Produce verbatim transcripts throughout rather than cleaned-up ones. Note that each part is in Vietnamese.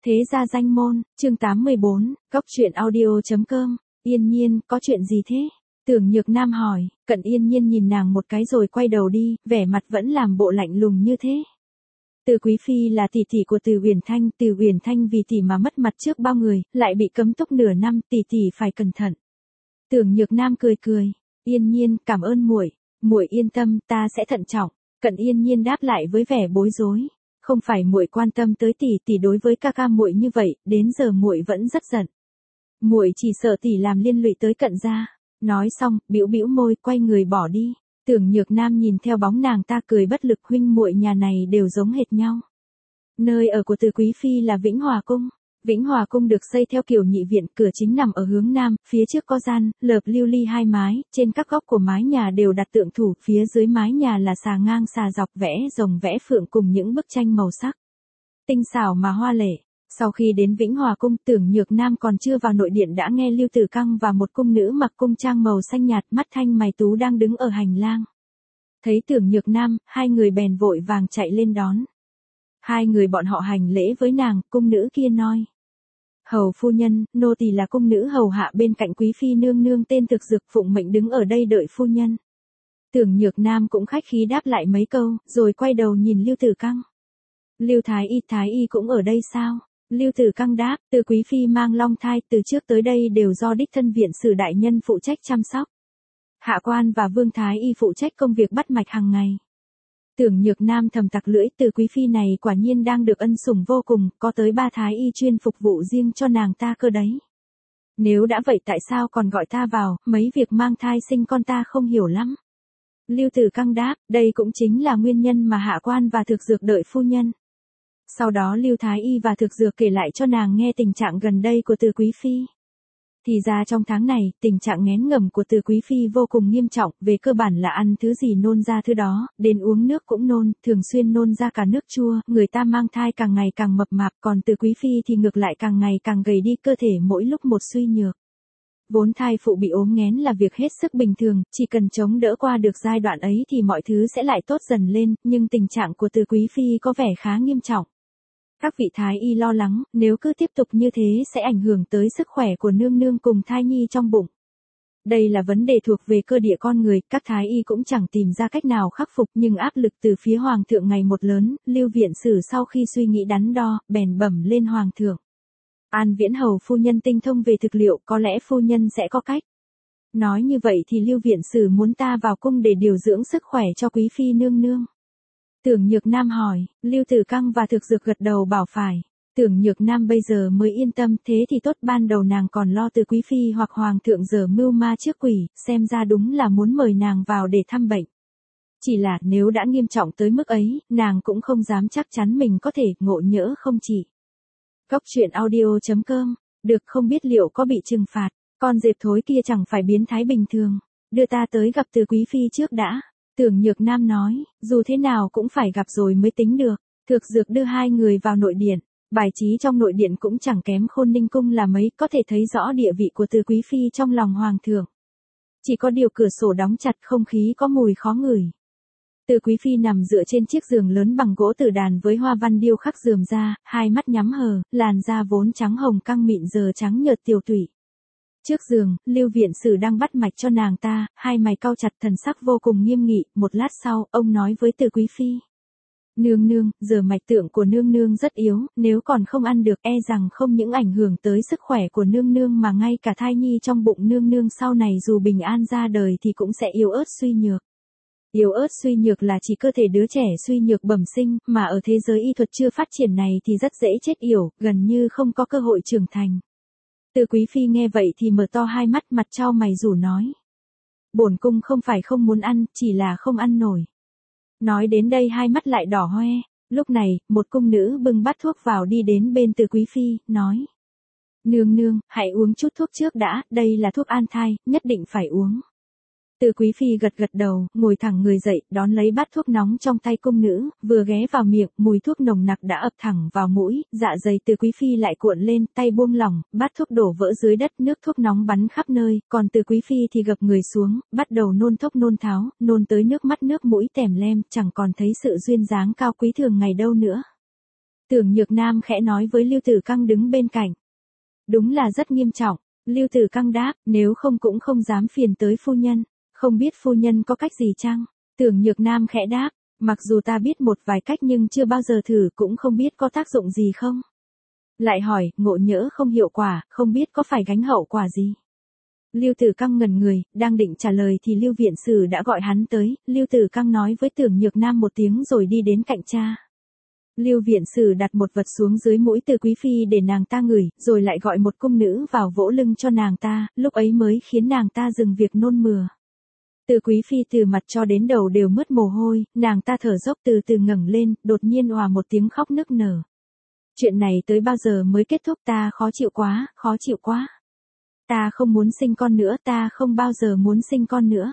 Thế gia danh môn, chương tám mươi bốn, góc truyện audio.com, Yên Nhiên, có chuyện gì thế? Tưởng Nhược Nam hỏi, Cận Yên Nhiên nhìn nàng một cái rồi quay đầu đi, vẻ mặt vẫn làm bộ lạnh lùng như thế. Từ Quý Phi là tỷ tỷ của Từ Uyển Thanh, Từ Uyển Thanh vì tỷ mà mất mặt trước bao người, lại bị cấm túc nửa năm, tỷ tỷ phải cẩn thận. Tưởng Nhược Nam cười cười, Yên Nhiên, cảm ơn muội, muội yên tâm, ta sẽ thận trọng. Cận Yên Nhiên đáp lại với vẻ bối rối. Không phải muội quan tâm tới tỷ, tỷ đối với ca ca muội như vậy, đến giờ muội vẫn rất giận. Muội chỉ sợ tỷ làm liên lụy tới Cận gia. Nói xong, bĩu bĩu môi, quay người bỏ đi. Tưởng Nhược Nam nhìn theo bóng nàng ta cười bất lực, huynh muội nhà này đều giống hệt nhau. Nơi ở của Từ Quý Phi là Vĩnh Hòa Cung. Vĩnh Hòa Cung được xây theo kiểu nhị viện, cửa chính nằm ở hướng nam, phía trước có gian, lợp lưu ly hai mái, trên các góc của mái nhà đều đặt tượng thủ, phía dưới mái nhà là xà ngang xà dọc vẽ rồng vẽ phượng cùng những bức tranh màu sắc. Tinh xảo mà hoa lệ. Sau khi đến Vĩnh Hòa Cung, Tưởng Nhược Nam còn chưa vào nội điện đã nghe Lưu Tử Căng và một cung nữ mặc cung trang màu xanh nhạt, mắt thanh mày tú đang đứng ở hành lang. Thấy Tưởng Nhược Nam, hai người bèn vội vàng chạy lên đón. Hai người bọn họ hành lễ với nàng, cung nữ kia nói. Hầu phu nhân, nô tỳ là cung nữ hầu hạ bên cạnh quý phi nương nương tên Thực Dực, phụng mệnh đứng ở đây đợi phu nhân. Tưởng Nhược Nam cũng khách khí đáp lại mấy câu, rồi quay đầu nhìn Lưu Tử Căng. Lưu Thái Y, Thái Y cũng ở đây sao? Lưu Tử Căng đáp, Từ Quý Phi mang long thai, từ trước tới đây đều do đích thân viện sử đại nhân phụ trách chăm sóc. Hạ quan và Vương Thái Y phụ trách công việc bắt mạch hàng ngày. Tưởng Nhược Nam thầm tặc lưỡi, Từ Quý Phi này quả nhiên đang được ân sủng vô cùng, có tới ba Thái Y chuyên phục vụ riêng cho nàng ta cơ đấy. Nếu đã vậy tại sao còn gọi ta vào, mấy việc mang thai sinh con ta không hiểu lắm. Lưu Tử Căng đáp, đây cũng chính là nguyên nhân mà hạ quan và Thực Dược đợi phu nhân. Sau đó Lưu Thái Y và Thực Dược kể lại cho nàng nghe tình trạng gần đây của Từ Quý Phi. Thì ra trong tháng này, tình trạng nghén ngầm của Từ Quý Phi vô cùng nghiêm trọng, về cơ bản là ăn thứ gì nôn ra thứ đó, đến uống nước cũng nôn, thường xuyên nôn ra cả nước chua, người ta mang thai càng ngày càng mập mạp, còn Từ Quý Phi thì ngược lại càng ngày càng gầy đi, cơ thể mỗi lúc một suy nhược. Vốn thai phụ bị ốm nghén là việc hết sức bình thường, chỉ cần chống đỡ qua được giai đoạn ấy thì mọi thứ sẽ lại tốt dần lên, nhưng tình trạng của Từ Quý Phi có vẻ khá nghiêm trọng. Các vị thái y lo lắng, nếu cứ tiếp tục như thế sẽ ảnh hưởng tới sức khỏe của nương nương cùng thai nhi trong bụng. Đây là vấn đề thuộc về cơ địa con người, các thái y cũng chẳng tìm ra cách nào khắc phục, nhưng áp lực từ phía hoàng thượng ngày một lớn, Lưu viện sử sau khi suy nghĩ đắn đo, bèn bẩm lên hoàng thượng. An Viễn hầu phu nhân tinh thông về thực liệu, có lẽ phu nhân sẽ có cách. Nói như vậy thì Lưu viện sử muốn ta vào cung để điều dưỡng sức khỏe cho quý phi nương nương. Tưởng Nhược Nam hỏi, Lưu Tử Căng và Thực Dược gật đầu bảo phải. Tưởng Nhược Nam bây giờ mới yên tâm, thế thì tốt, ban đầu nàng còn lo Từ Quý Phi hoặc Hoàng thượng giờ mưu ma trước quỷ, xem ra đúng là muốn mời nàng vào để thăm bệnh. Chỉ là nếu đã nghiêm trọng tới mức ấy, nàng cũng không dám chắc chắn mình có thể ngộ nhỡ không chỉ. Góc truyện audio.com, được không biết liệu có bị trừng phạt, con dẹp thối kia chẳng phải biến thái bình thường, đưa ta tới gặp Từ Quý Phi trước đã. Tưởng Nhược Nam nói, dù thế nào cũng phải gặp rồi mới tính được. Thực Dược đưa hai người vào nội điện, bài trí trong nội điện cũng chẳng kém Khôn Ninh Cung là mấy, có thể thấy rõ địa vị của Từ Quý Phi trong lòng hoàng thượng. Chỉ có điều cửa sổ đóng chặt, không khí có mùi khó ngửi. Từ Quý Phi nằm dựa trên chiếc giường lớn bằng gỗ tử đàn với hoa văn điêu khắc rườm ra, hai mắt nhắm hờ, làn da vốn trắng hồng căng mịn giờ trắng nhợt tiều tụy. Trước giường, Lưu viện sử đang bắt mạch cho nàng ta, hai mày cau chặt, thần sắc vô cùng nghiêm nghị, một lát sau, ông nói với Từ Quý Phi. Nương nương, giờ mạch tượng của nương nương rất yếu, nếu còn không ăn được e rằng không những ảnh hưởng tới sức khỏe của nương nương mà ngay cả thai nhi trong bụng nương nương sau này dù bình an ra đời thì cũng sẽ yếu ớt suy nhược. Yếu ớt suy nhược là chỉ cơ thể đứa trẻ suy nhược bẩm sinh, mà ở thế giới y thuật chưa phát triển này thì rất dễ chết yểu, gần như không có cơ hội trưởng thành. Từ Quý Phi nghe vậy thì mở to hai mắt, mặt trao mày rủ nói. Bổn cung không phải không muốn ăn, chỉ là không ăn nổi. Nói đến đây hai mắt lại đỏ hoe, lúc này, một cung nữ bưng bát thuốc vào đi đến bên Từ Quý Phi, nói. Nương nương, hãy uống chút thuốc trước đã, đây là thuốc an thai, nhất định phải uống. Từ Quý Phi gật gật đầu, ngồi thẳng người dậy, đón lấy bát thuốc nóng trong tay cung nữ, vừa ghé vào miệng, mùi thuốc nồng nặc đã ập thẳng vào mũi, dạ dày Từ Quý Phi lại cuộn lên, tay buông lỏng, bát thuốc đổ vỡ dưới đất, nước thuốc nóng bắn khắp nơi, còn Từ Quý Phi thì gập người xuống, bắt đầu nôn thốc nôn tháo, nôn tới nước mắt nước mũi tèm lem, chẳng còn thấy sự duyên dáng cao quý thường ngày đâu nữa. Tưởng Nhược Nam khẽ nói với Lưu Tử Căng đứng bên cạnh. Đúng là rất nghiêm trọng, Lưu Tử Căng đáp, nếu không cũng không dám phiền tới phu nhân, không biết phu nhân có cách gì chăng? Tưởng Nhược Nam khẽ đáp, mặc dù ta biết một vài cách nhưng chưa bao giờ thử, cũng không biết có tác dụng gì không. Lại hỏi, ngộ nhỡ không hiệu quả, không biết có phải gánh hậu quả gì. Lưu Tử Căng ngẩn người, đang định trả lời thì Lưu viện sử đã gọi hắn tới, Lưu Tử Căng nói với Tưởng Nhược Nam một tiếng rồi đi đến cạnh cha. Lưu viện sử đặt một vật xuống dưới mũi Từ Quý phi để nàng ta ngửi, rồi lại gọi một cung nữ vào vỗ lưng cho nàng ta, lúc ấy mới khiến nàng ta dừng việc nôn mửa. Từ Quý phi từ mặt cho đến đầu đều mướt mồ hôi, nàng ta thở dốc từ từ ngẩng lên, đột nhiên òa một tiếng khóc nức nở. Chuyện này tới bao giờ mới kết thúc, ta khó chịu quá, khó chịu quá. Ta không muốn sinh con nữa, ta không bao giờ muốn sinh con nữa.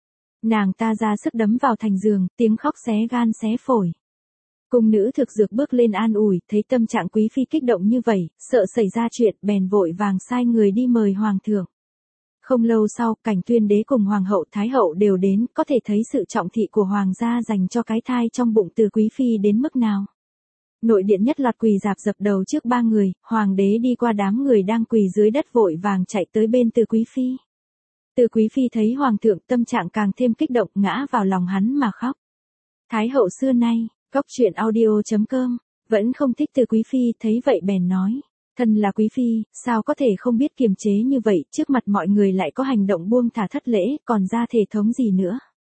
Nàng ta ra sức đấm vào thành giường, tiếng khóc xé gan xé phổi. Cung nữ thực dược bước lên an ủi, thấy tâm trạng Quý phi kích động như vậy, sợ xảy ra chuyện, bèn vội vàng sai người đi mời hoàng thượng. Không lâu sau, Cảnh Tuyên đế cùng hoàng hậu thái hậu đều đến, có thể thấy sự trọng thị của hoàng gia dành cho cái thai trong bụng Từ Quý phi đến mức nào. Nội điện nhất loạt quỳ rạp dập đầu trước ba người, hoàng đế đi qua đám người đang quỳ dưới đất vội vàng chạy tới bên Từ Quý phi. Từ Quý phi thấy hoàng thượng, tâm trạng càng thêm kích động, ngã vào lòng hắn mà khóc. Thái hậu xưa nay, Cốc truyện audio chấm com, vẫn không thích Từ Quý phi, thấy vậy bèn nói, thân là quý phi, sao có thể không biết kiềm chế như vậy, trước mặt mọi người lại có hành động buông thả thất lễ, còn ra thể thống gì nữa.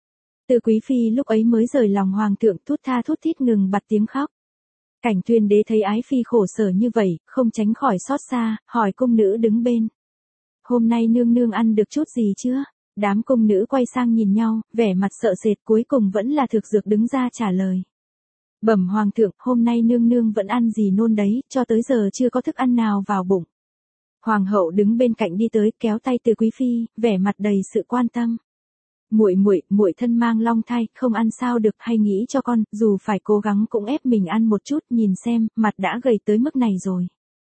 Từ Quý phi lúc ấy mới rời lòng hoàng thượng, thút tha thút thít ngừng bặt tiếng khóc. Cảnh Tuyên đế thấy ái phi khổ sở như vậy, không tránh khỏi xót xa, hỏi cung nữ đứng bên. Hôm nay nương nương ăn được chút gì chưa? Đám cung nữ quay sang nhìn nhau, vẻ mặt sợ sệt, cuối cùng vẫn là Thực Dược đứng ra trả lời. Bẩm hoàng thượng, hôm nay nương nương vẫn ăn gì nôn đấy, cho tới giờ chưa có thức ăn nào vào bụng. Hoàng hậu đứng bên cạnh đi tới, kéo tay Từ Quý phi, vẻ mặt đầy sự quan tâm. Muội muội, muội thân mang long thai, không ăn sao được, hay nghĩ cho con, dù phải cố gắng cũng ép mình ăn một chút, nhìn xem, mặt đã gầy tới mức này rồi.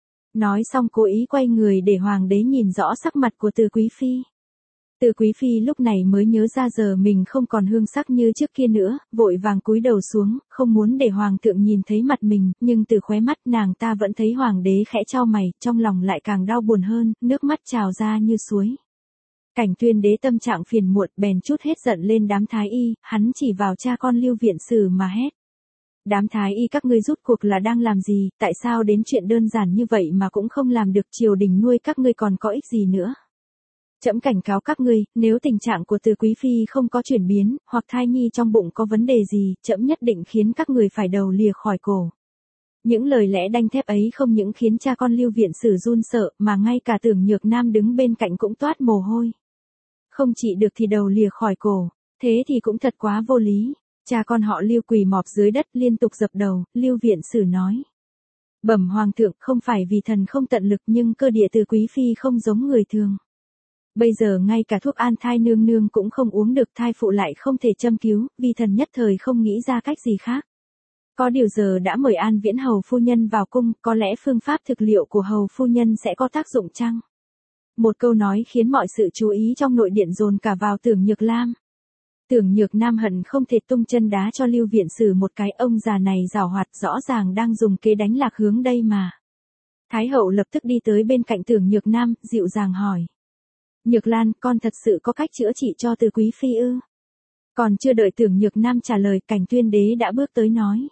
Nói xong cố ý quay người để hoàng đế nhìn rõ sắc mặt của Từ Quý phi. Từ Quý phi lúc này mới nhớ ra giờ mình không còn hương sắc như trước kia nữa, vội vàng cúi đầu xuống, không muốn để hoàng thượng nhìn thấy mặt mình, nhưng từ khóe mắt nàng ta vẫn thấy hoàng đế khẽ chau mày, trong lòng lại càng đau buồn hơn, nước mắt trào ra như suối. Cảnh Tuyên đế tâm trạng phiền muộn, bèn chút hết giận lên đám thái y, hắn chỉ vào cha con Lưu viện sử mà hét. Đám thái y các ngươi rút cuộc là đang làm gì, tại sao đến chuyện đơn giản như vậy mà cũng không làm được, triều đình nuôi các ngươi còn có ích gì nữa. Trẫm cảnh cáo các ngươi, nếu tình trạng của Từ Quý phi không có chuyển biến, hoặc thai nhi trong bụng có vấn đề gì, trẫm nhất định khiến các người phải đầu lìa khỏi cổ. Những lời lẽ đanh thép ấy không những khiến cha con Lưu viện sử run sợ, mà ngay cả Tưởng Nhược Nam đứng bên cạnh cũng toát mồ hôi. Không trị được thì đầu lìa khỏi cổ, thế thì cũng thật quá vô lý. Cha con họ Lưu quỳ mọp dưới đất liên tục dập đầu, Lưu viện sử nói. Bẩm hoàng thượng, không phải vì thần không tận lực, nhưng cơ địa Từ Quý phi không giống người thường. Bây giờ ngay cả thuốc an thai nương nương cũng không uống được, thai phụ lại không thể châm cứu, vì thần nhất thời không nghĩ ra cách gì khác. Có điều giờ đã mời An Viễn hầu phu nhân vào cung, có lẽ phương pháp thực liệu của hầu phu nhân sẽ có tác dụng chăng? Một câu nói khiến mọi sự chú ý trong nội điện dồn cả vào Tưởng Nhược Lam. Tưởng Nhược Nam hận không thể tung chân đá cho Lưu viện sử một cái, ông già này giảo hoạt, rõ ràng đang dùng kế đánh lạc hướng đây mà. Thái hậu lập tức đi tới bên cạnh Tưởng Nhược Nam, dịu dàng hỏi. Nhược Lan, con thật sự có cách chữa trị cho Từ Quý phi ư? Còn chưa đợi Tưởng Nhược Nam trả lời, Cảnh Tuyên đế đã bước tới nói.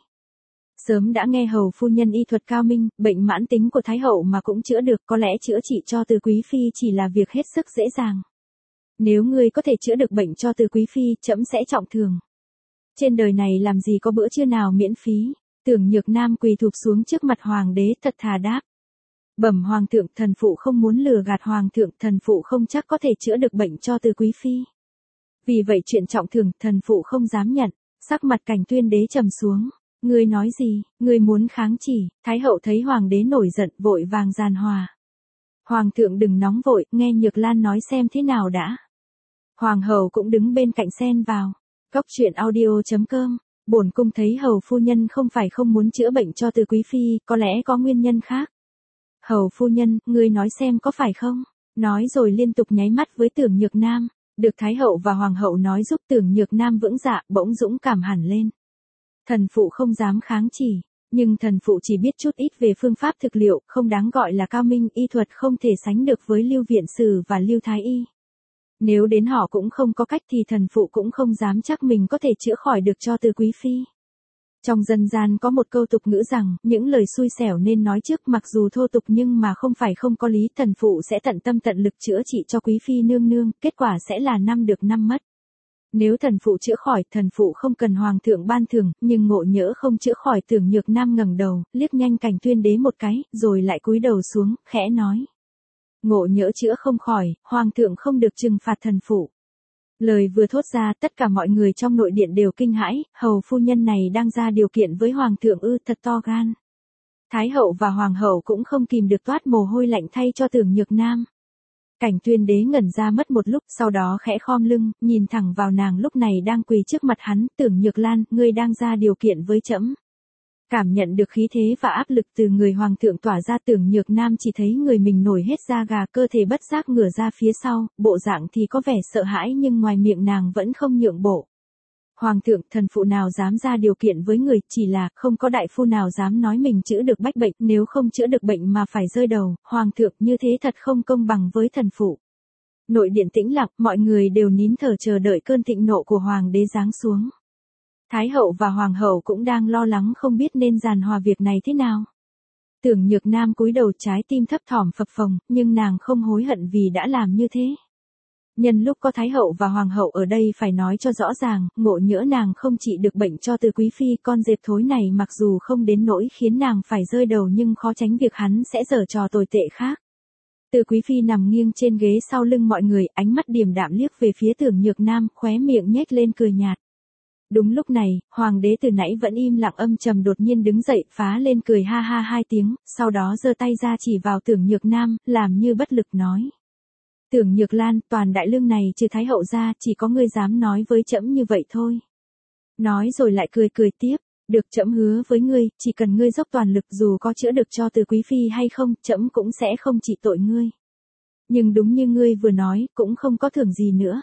Sớm đã nghe hầu phu nhân y thuật cao minh, bệnh mãn tính của Thái hậu mà cũng chữa được, có lẽ chữa trị cho Từ Quý phi chỉ là việc hết sức dễ dàng. Nếu ngươi có thể chữa được bệnh cho Từ Quý phi, trẫm sẽ trọng thưởng. Trên đời này làm gì có bữa trưa nào miễn phí? Tưởng Nhược Nam quỳ thụp xuống trước mặt hoàng đế, thật thà đáp. Bẩm hoàng thượng, thần phụ không muốn lừa gạt hoàng thượng, thần phụ không chắc có thể chữa được bệnh cho Từ Quý phi. Vì vậy chuyện trọng thưởng, thần phụ không dám nhận. Sắc mặt Cảnh Tuyên đế trầm xuống. Ngươi nói gì, ngươi muốn kháng chỉ? Thái hậu thấy hoàng đế nổi giận, vội vàng giàn hòa. Hoàng thượng đừng nóng vội, nghe Nhược Lan nói xem thế nào đã. Hoàng hậu cũng đứng bên cạnh xen vào. Cốc truyện audio chấm com, bổn cung thấy hầu phu nhân không phải không muốn chữa bệnh cho Từ Quý phi, có lẽ có nguyên nhân khác. Hầu phu nhân, ngươi nói xem có phải không? Nói rồi liên tục nháy mắt với Tưởng Nhược Nam. Được Thái hậu và Hoàng hậu nói giúp Tưởng Nhược Nam vững dạ, bỗng dũng cảm hẳn lên. Thần phụ không dám kháng chỉ. Nhưng thần phụ chỉ biết chút ít về phương pháp thực liệu, không đáng gọi là cao minh, y thuật không thể sánh được với Lưu Viện Sử và Lưu Thái Y. Nếu đến họ cũng không có cách thì thần phụ cũng không dám chắc mình có thể chữa khỏi được cho Từ Quý Phi. Trong dân gian có một câu tục ngữ rằng, những lời xui xẻo nên nói trước, mặc dù thô tục nhưng mà không phải không có lý, thần phụ sẽ tận tâm tận lực chữa trị cho Quý Phi nương nương, kết quả sẽ là năm được năm mất. Nếu thần phụ chữa khỏi, thần phụ không cần hoàng thượng ban thưởng, nhưng Ngộ Nhỡ không chữa khỏi. Tưởng Nhược Nam ngẩng đầu, liếc nhanh Cảnh Tuyên Đế một cái, rồi lại cúi đầu xuống, khẽ nói. Ngộ Nhỡ chữa không khỏi, hoàng thượng không được trừng phạt thần phụ. Lời vừa thốt ra, tất cả mọi người trong nội điện đều kinh hãi, hầu phu nhân này đang ra điều kiện với hoàng thượng ư, thật to gan. Thái hậu và hoàng hậu cũng không kìm được toát mồ hôi lạnh thay cho Tưởng Nhược Nam. Cảnh Tuyên Đế ngẩn ra mất một lúc, sau đó khẽ khom lưng, nhìn thẳng vào nàng lúc này đang quỳ trước mặt hắn. Tưởng Nhược Lan, ngươi đang ra điều kiện với trẫm. Cảm nhận được khí thế và áp lực từ người hoàng thượng tỏa ra, Tưởng Nhược Nam chỉ thấy người mình nổi hết da gà, cơ thể bất giác ngửa ra phía sau, bộ dạng thì có vẻ sợ hãi nhưng ngoài miệng nàng vẫn không nhượng bộ. Hoàng thượng, thần phụ nào dám ra điều kiện với người, chỉ là không có đại phu nào dám nói mình chữa được bách bệnh, nếu không chữa được bệnh mà phải rơi đầu, hoàng thượng, như thế thật không công bằng với thần phụ. Nội điện tĩnh lặng, mọi người đều nín thở chờ đợi cơn thịnh nộ của hoàng đế giáng xuống. Thái hậu và hoàng hậu cũng đang lo lắng không biết nên giàn hòa việc này thế nào. Tưởng Nhược Nam cúi đầu, trái tim thấp thỏm phập phồng, nhưng nàng không hối hận vì đã làm như thế. Nhân lúc có Thái hậu và hoàng hậu ở đây phải nói cho rõ ràng, Ngộ Nhỡ nàng không trị được bệnh cho Từ Quý Phi, con dẹp thối này mặc dù không đến nỗi khiến nàng phải rơi đầu nhưng khó tránh việc hắn sẽ giở trò tồi tệ khác. Từ Quý Phi nằm nghiêng trên ghế sau lưng mọi người, ánh mắt điềm đạm liếc về phía Tưởng Nhược Nam, khóe miệng nhếch lên cười nhạt. Đúng lúc này, hoàng đế từ nãy vẫn im lặng âm trầm đột nhiên đứng dậy, phá lên cười ha ha hai tiếng, sau đó giơ tay ra chỉ vào Tưởng Nhược Nam, làm như bất lực nói. Tưởng Nhược Lan, toàn đại lương này trừ Thái hậu ra, chỉ có ngươi dám nói với trẫm như vậy thôi. Nói rồi lại cười cười tiếp, được, trẫm hứa với ngươi, chỉ cần ngươi dốc toàn lực, dù có chữa được cho Từ Quý Phi hay không, trẫm cũng sẽ không trị tội ngươi. Nhưng đúng như ngươi vừa nói, cũng không có thưởng gì nữa.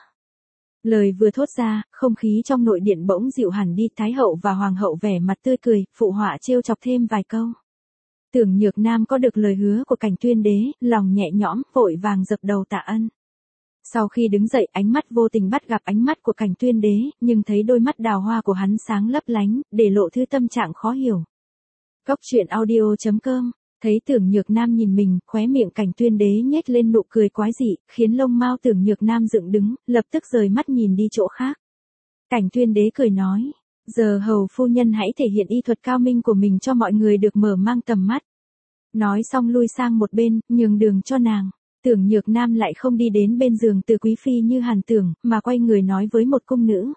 Lời vừa thốt ra, không khí trong nội điện bỗng dịu hẳn đi, Thái hậu và hoàng hậu vẻ mặt tươi cười, phụ họa trêu chọc thêm vài câu. Tưởng Nhược Nam có được lời hứa của Cảnh Tuyên Đế, lòng nhẹ nhõm, vội vàng dập đầu tạ ân. Sau khi đứng dậy, ánh mắt vô tình bắt gặp ánh mắt của Cảnh Tuyên Đế, nhưng thấy đôi mắt đào hoa của hắn sáng lấp lánh, để lộ thứ tâm trạng khó hiểu. Cốc truyện audio chấm com. Thấy Tưởng Nhược Nam nhìn mình, khóe miệng Cảnh Tuyên Đế nhếch lên nụ cười quái dị, khiến lông mao Tưởng Nhược Nam dựng đứng, lập tức rời mắt nhìn đi chỗ khác. Cảnh Tuyên Đế cười nói, giờ hầu phu nhân hãy thể hiện y thuật cao minh của mình cho mọi người được mở mang tầm mắt. Nói xong lui sang một bên, nhường đường cho nàng. Tưởng Nhược Nam lại không đi đến bên giường Từ Quý Phi như Hàn Tưởng, mà quay người nói với một cung nữ.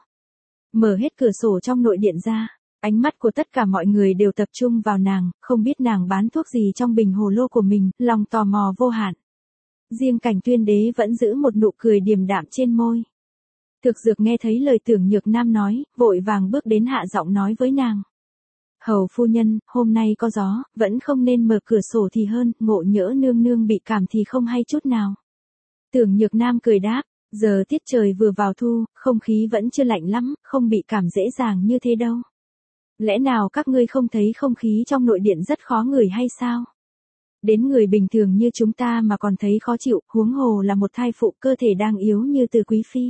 Mở hết cửa sổ trong nội điện ra. Ánh mắt của tất cả mọi người đều tập trung vào nàng, không biết nàng bán thuốc gì trong bình hồ lô của mình, lòng tò mò vô hạn. Riêng Cảnh Tuyên Đế vẫn giữ một nụ cười điềm đạm trên môi. Thực Dược nghe thấy lời Tưởng Nhược Nam nói, vội vàng bước đến hạ giọng nói với nàng. Hầu phu nhân, hôm nay có gió, vẫn không nên mở cửa sổ thì hơn, Ngộ Nhỡ nương nương bị cảm thì không hay chút nào. Tưởng Nhược Nam cười đáp, giờ tiết trời vừa vào thu, không khí vẫn chưa lạnh lắm, không bị cảm dễ dàng như thế đâu. Lẽ nào các ngươi không thấy không khí trong nội điện rất khó ngửi hay sao? Đến người bình thường như chúng ta mà còn thấy khó chịu, huống hồ là một thai phụ, cơ thể đang yếu như Từ Quý Phi.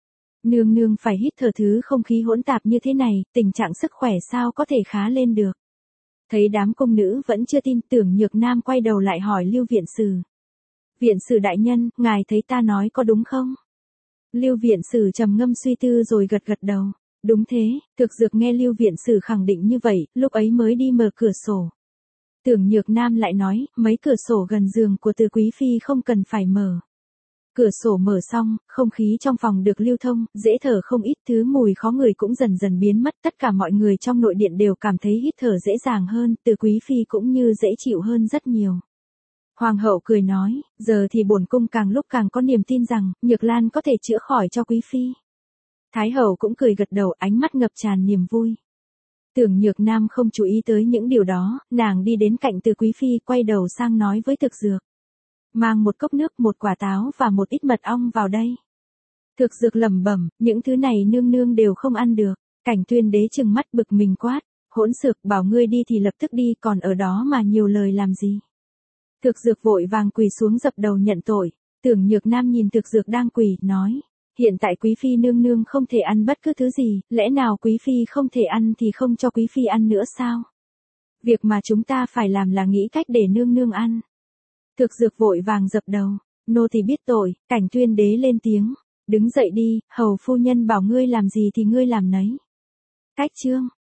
Nương nương phải hít thở thứ không khí hỗn tạp như thế này, tình trạng sức khỏe sao có thể khá lên được. Thấy đám cung nữ vẫn chưa tin, Tưởng Nhược Nam quay đầu lại hỏi Lưu Viện Sử. Viện Sử đại nhân, ngài thấy ta nói có đúng không? Lưu Viện Sử trầm ngâm suy tư rồi gật gật đầu. Đúng thế, Thực Dược nghe Lưu Viện Sử khẳng định như vậy, lúc ấy mới đi mở cửa sổ. Tưởng Nhược Nam lại nói, mấy cửa sổ gần giường của Từ Quý Phi không cần phải mở. Cửa sổ mở xong, không khí trong phòng được lưu thông, dễ thở không ít, thứ mùi khó ngửi cũng dần dần biến mất, tất cả mọi người trong nội điện đều cảm thấy hít thở dễ dàng hơn, Từ Quý Phi cũng như dễ chịu hơn rất nhiều. Hoàng hậu cười nói, giờ thì bổn cung càng lúc càng có niềm tin rằng, Nhược Lan có thể chữa khỏi cho Quý Phi. Thái hậu cũng cười gật đầu, ánh mắt ngập tràn niềm vui. Tưởng Nhược Nam không chú ý tới những điều đó, nàng đi đến cạnh Từ Quý Phi, quay đầu sang nói với Thực Dược. Mang một cốc nước, một quả táo và một ít mật ong vào đây. Thực Dược lẩm bẩm, những thứ này nương nương đều không ăn được. Cảnh Tuyên Đế trừng mắt bực mình quát, Hỗn xược, bảo ngươi đi thì lập tức đi, còn ở đó mà nhiều lời làm gì. Thực Dược vội vàng quỳ xuống dập đầu nhận tội. Tưởng Nhược Nam nhìn Thực Dược đang quỳ, nói. Hiện tại quý phi nương nương không thể ăn bất cứ thứ gì, lẽ nào quý phi không thể ăn thì không cho quý phi ăn nữa sao? Việc mà chúng ta phải làm là nghĩ cách để nương nương ăn. Thực Dược vội vàng dập đầu. Nô thì biết tội. Cảnh Tuyên đế lên tiếng. Đứng dậy đi, hầu phu nhân bảo ngươi làm gì thì ngươi làm nấy. Cách chương.